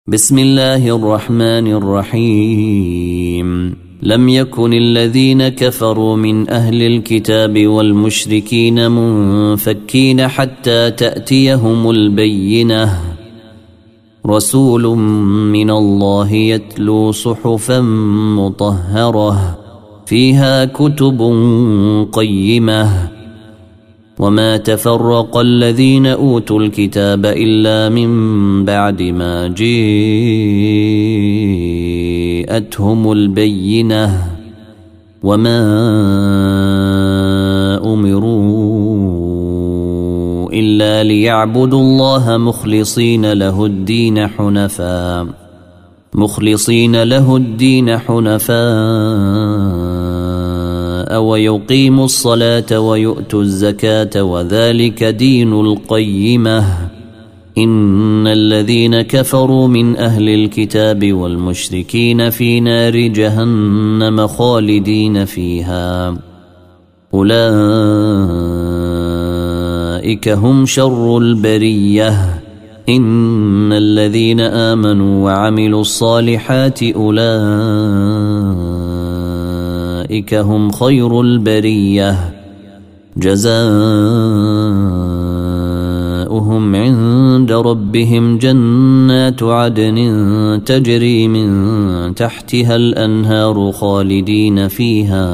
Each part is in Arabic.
بسم الله الرحمن الرحيم لم يكن الذين كفروا من أهل الكتاب والمشركين منفكين حتى تأتيهم البينة رسول من الله يتلو صحفا مطهرة فيها كتب قيمة وما تفرق الذين أوتوا الكتاب إلا من بعد ما جاءتهم البينة وما أمروا إلا ليعبدوا الله مخلصين له الدين حنفاء ويقيموا الصلاة ويؤتوا الزكاة وذلك دين القيمة إن الذين كفروا من أهل الكتاب والمشركين في نار جهنم خالدين فيها أولئك هم شر البرية إن الذين آمنوا وعملوا الصالحات أولئك هم خير البرية جزاؤهم عند ربهم جنات عدن تجري من تحتها الأنهار خالدين فيها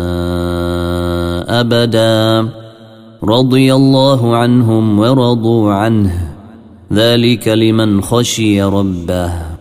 أبدا رضي الله عنهم ورضوا عنه ذلك لمن خشي ربه